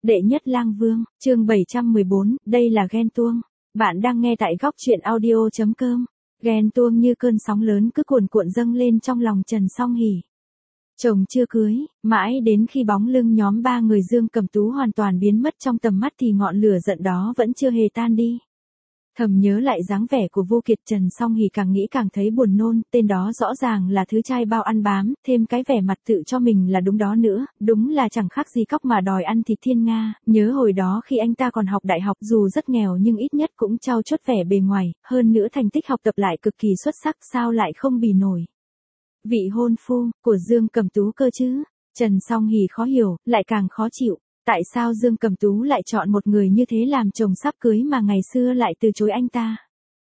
Đệ nhất lang vương, chương 714, đây là ghen tuông. Bạn đang nghe tại góc truyện audio.com. Ghen tuông như cơn sóng lớn cứ cuồn cuộn dâng lên trong lòng Trần Song Hỷ. Chồng chưa cưới, mãi đến khi bóng lưng nhóm ba người Dương Cẩm Tú hoàn toàn biến mất trong tầm mắt thì ngọn lửa giận đó vẫn chưa hề tan đi. Thầm nhớ lại dáng vẻ của Vô Kiệt, Trần Song Hỷ càng nghĩ càng thấy buồn nôn, tên đó rõ ràng là thứ trai bao ăn bám, thêm cái vẻ mặt tự cho mình là đúng đó nữa, đúng là chẳng khác gì cóc mà đòi ăn thịt thiên nga. Nhớ hồi đó khi anh ta còn học đại học, dù rất nghèo nhưng ít nhất cũng trau chuốt vẻ bề ngoài, hơn nữa thành tích học tập lại cực kỳ xuất sắc, sao lại không bì nổi vị hôn phu của Dương Cẩm Tú cơ chứ. Trần Song Hỷ khó hiểu, lại càng khó chịu. Tại sao Dương Cẩm Tú lại chọn một người như thế làm chồng sắp cưới mà ngày xưa lại từ chối anh ta?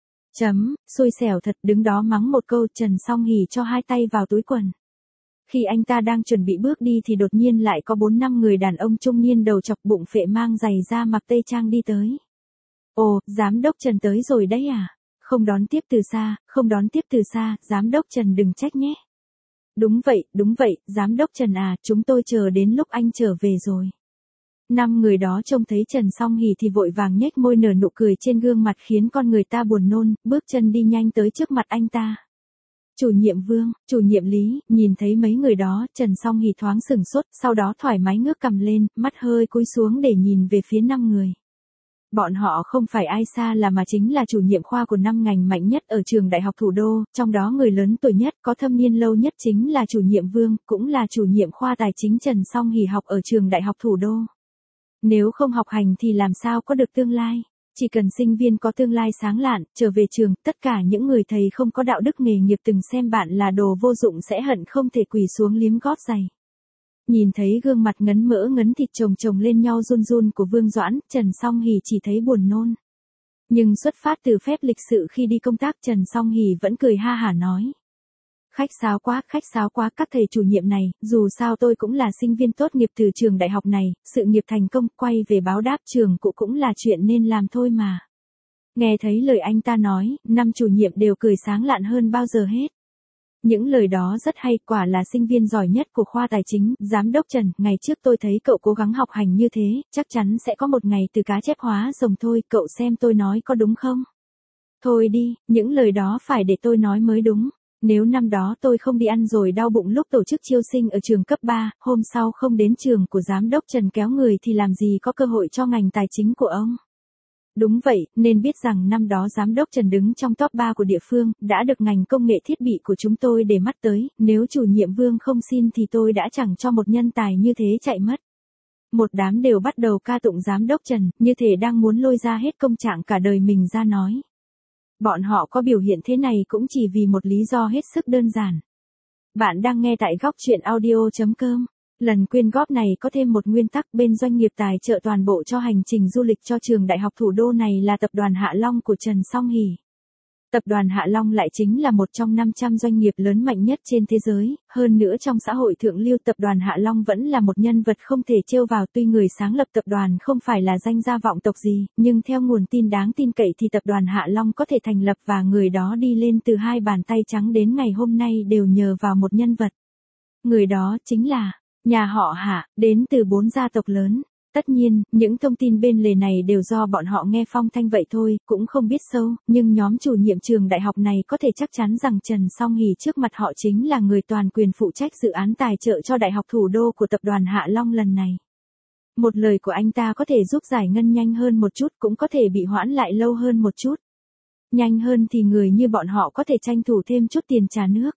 Xui xẻo thật, đứng đó mắng một câu, Trần Song Hỷ cho hai tay vào túi quần. Khi anh ta đang chuẩn bị bước đi thì đột nhiên lại có 4-5 người đàn ông trung niên đầu chọc bụng phệ mang giày da mặc tây trang đi tới. Ồ, giám đốc Trần tới rồi đấy à? Không đón tiếp từ xa, giám đốc Trần đừng trách nhé. Đúng vậy, giám đốc Trần à, chúng tôi chờ đến lúc anh trở về rồi. 5 người đó trông thấy Trần Song Hỷ thì vội vàng nhếch môi nở nụ cười trên gương mặt khiến con người ta buồn nôn, bước chân đi nhanh tới trước mặt anh ta. Chủ nhiệm Vương, chủ nhiệm Lý, nhìn thấy mấy người đó, Trần Song Hỷ thoáng sửng sốt, sau đó thoải mái ngước cằm lên, mắt hơi cúi xuống để nhìn về phía 5 người. Bọn họ không phải ai xa là mà chính là chủ nhiệm khoa của 5 ngành mạnh nhất ở trường Đại học Thủ đô, trong đó người lớn tuổi nhất, có thâm niên lâu nhất chính là chủ nhiệm Vương, cũng là chủ nhiệm khoa tài chính Trần Song Hỷ học ở trường Đại học Thủ đô. Nếu không học hành thì làm sao có được tương lai? Chỉ cần sinh viên có tương lai sáng lạn, trở về trường, tất cả những người thầy không có đạo đức nghề nghiệp từng xem bạn là đồ vô dụng sẽ hận không thể quỳ xuống liếm gót giày. Nhìn thấy gương mặt ngấn mỡ ngấn thịt chồng lên nhau run run của Vương Doãn, Trần Song Hỷ chỉ thấy buồn nôn. Nhưng xuất phát từ phép lịch sự khi đi công tác, Trần Song Hỷ vẫn cười ha hả nói. Khách sáo quá các thầy chủ nhiệm này, dù sao tôi cũng là sinh viên tốt nghiệp từ trường đại học này, sự nghiệp thành công, quay về báo đáp trường cũ cũng là chuyện nên làm thôi mà. Nghe thấy lời anh ta nói, 5 chủ nhiệm đều cười sáng lạn hơn bao giờ hết. Những lời đó rất hay, quả là sinh viên giỏi nhất của khoa tài chính, giám đốc Trần, ngày trước tôi thấy cậu cố gắng học hành như thế, chắc chắn sẽ có một ngày từ cá chép hóa rồng thôi, cậu xem tôi nói có đúng không? Thôi đi, những lời đó phải để tôi nói mới đúng. Nếu năm đó tôi không đi ăn rồi đau bụng lúc tổ chức chiêu sinh ở trường cấp 3, hôm sau không đến trường của giám đốc Trần kéo người thì làm gì có cơ hội cho ngành tài chính của ông. Đúng vậy, nên biết rằng năm đó giám đốc Trần đứng trong top 3 của địa phương, đã được ngành công nghệ thiết bị của chúng tôi để mắt tới, nếu chủ nhiệm Vương không xin thì tôi đã chẳng cho một nhân tài như thế chạy mất. Một đám đều bắt đầu ca tụng giám đốc Trần, như thể đang muốn lôi ra hết công trạng cả đời mình ra nói. Bọn họ có biểu hiện thế này cũng chỉ vì một lý do hết sức đơn giản. Bạn đang nghe tại góc truyện audio.com. Lần quyên góp này có thêm một nguyên tắc, bên doanh nghiệp tài trợ toàn bộ cho hành trình du lịch cho trường Đại học Thủ đô này là tập đoàn Hạ Long của Trần Song Hỷ. Tập đoàn Hạ Long lại chính là một trong 500 doanh nghiệp lớn mạnh nhất trên thế giới, hơn nữa trong xã hội thượng lưu tập đoàn Hạ Long vẫn là một nhân vật không thể trêu vào. Tuy người sáng lập tập đoàn không phải là danh gia vọng tộc gì, nhưng theo nguồn tin đáng tin cậy thì tập đoàn Hạ Long có thể thành lập và người đó đi lên từ 2 bàn tay trắng đến ngày hôm nay đều nhờ vào một nhân vật. Người đó chính là nhà họ Hạ, đến từ 4 gia tộc lớn. Tất nhiên, những thông tin bên lề này đều do bọn họ nghe phong thanh vậy thôi, cũng không biết sâu, nhưng nhóm chủ nhiệm trường đại học này có thể chắc chắn rằng Trần Song Hỷ trước mặt họ chính là người toàn quyền phụ trách dự án tài trợ cho Đại học Thủ đô của tập đoàn Hạ Long lần này. Một lời của anh ta có thể giúp giải ngân nhanh hơn một chút, cũng có thể bị hoãn lại lâu hơn một chút. Nhanh hơn thì người như bọn họ có thể tranh thủ thêm chút tiền trả nước.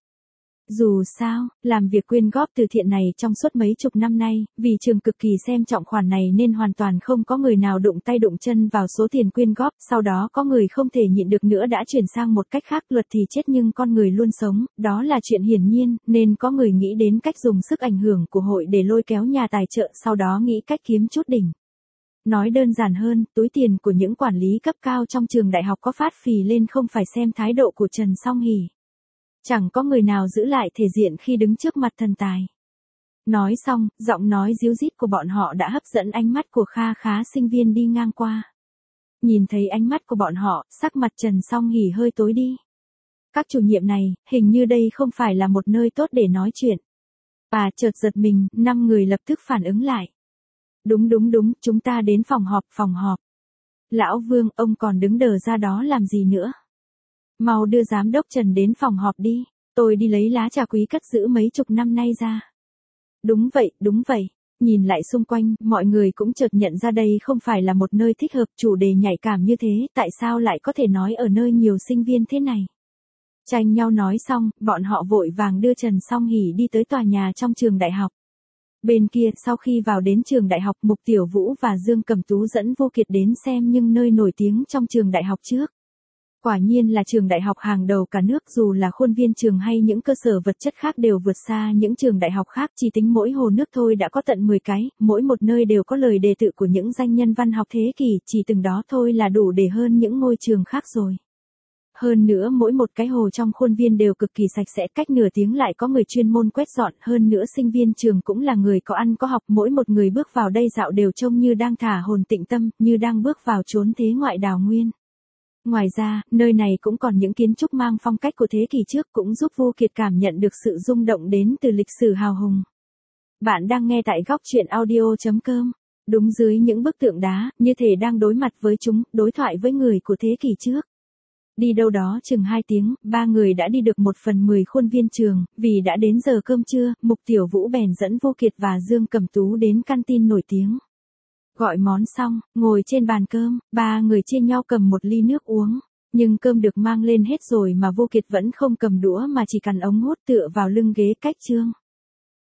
Dù sao, làm việc quyên góp từ thiện này trong suốt mấy chục năm nay, vì trường cực kỳ xem trọng khoản này nên hoàn toàn không có người nào đụng tay đụng chân vào số tiền quyên góp, sau đó có người không thể nhịn được nữa đã chuyển sang một cách khác, luật thì chết nhưng con người luôn sống, đó là chuyện hiển nhiên, nên có người nghĩ đến cách dùng sức ảnh hưởng của hội để lôi kéo nhà tài trợ, sau đó nghĩ cách kiếm chút đỉnh. Nói đơn giản hơn, túi tiền của những quản lý cấp cao trong trường đại học có phát phì lên không phải xem thái độ của Trần Song Hỷ. Chẳng có người nào giữ lại thể diện khi đứng trước mặt thần tài. Nói xong, giọng nói ríu rít của bọn họ đã hấp dẫn ánh mắt của kha khá sinh viên đi ngang qua. Nhìn thấy ánh mắt của bọn họ, sắc mặt Trần Song Hỷ hơi tối đi. Các chủ nhiệm này, hình như đây không phải là một nơi tốt để nói chuyện. Chợt giật mình, 5 người lập tức phản ứng lại. Đúng đúng đúng, chúng ta đến phòng họp, phòng họp. Lão Vương, ông còn đứng đờ ra đó làm gì nữa? Mau đưa giám đốc Trần đến phòng họp đi, tôi đi lấy lá trà quý cất giữ mấy chục năm nay ra. Đúng vậy, đúng vậy. Nhìn lại xung quanh, mọi người cũng chợt nhận ra đây không phải là một nơi thích hợp, chủ đề nhạy cảm như thế, tại sao lại có thể nói ở nơi nhiều sinh viên thế này. Tranh nhau nói xong, bọn họ vội vàng đưa Trần Song Hỷ đi tới tòa nhà trong trường đại học. Bên kia, sau khi vào đến trường đại học, Mục Tiểu Vũ và Dương Cẩm Tú dẫn Vô Kiệt đến xem những nơi nổi tiếng trong trường đại học trước. Quả nhiên là trường đại học hàng đầu cả nước, dù là khuôn viên trường hay những cơ sở vật chất khác đều vượt xa những trường đại học khác, chỉ tính mỗi hồ nước thôi đã có tận 10 cái, mỗi một nơi đều có lời đề tự của những danh nhân văn học thế kỷ, chỉ từng đó thôi là đủ để hơn những ngôi trường khác rồi. Hơn nữa mỗi một cái hồ trong khuôn viên đều cực kỳ sạch sẽ, cách nửa tiếng lại có người chuyên môn quét dọn, hơn nữa sinh viên trường cũng là người có ăn có học, mỗi một người bước vào đây dạo đều trông như đang thả hồn tịnh tâm, như đang bước vào chốn thế ngoại đào nguyên. Ngoài ra, nơi này cũng còn những kiến trúc mang phong cách của thế kỷ trước, cũng giúp Vô Kiệt cảm nhận được sự rung động đến từ lịch sử hào hùng. Bạn đang nghe tại góc truyện audio.com. Đúng dưới những bức tượng đá, như thể đang đối mặt với chúng, đối thoại với người của thế kỷ trước. Đi đâu đó chừng 2 tiếng, ba người đã đi được 1/10 khuôn viên trường, vì đã đến giờ cơm trưa, Mục Tiểu Vũ bèn dẫn Vô Kiệt và Dương Cẩm Tú đến canteen nổi tiếng. Gọi món xong, ngồi trên bàn cơm, ba người chia nhau cầm một ly nước uống. Nhưng cơm được mang lên hết rồi mà Vô Kiệt vẫn không cầm đũa mà chỉ cắn ống hút tựa vào lưng ghế cách chương.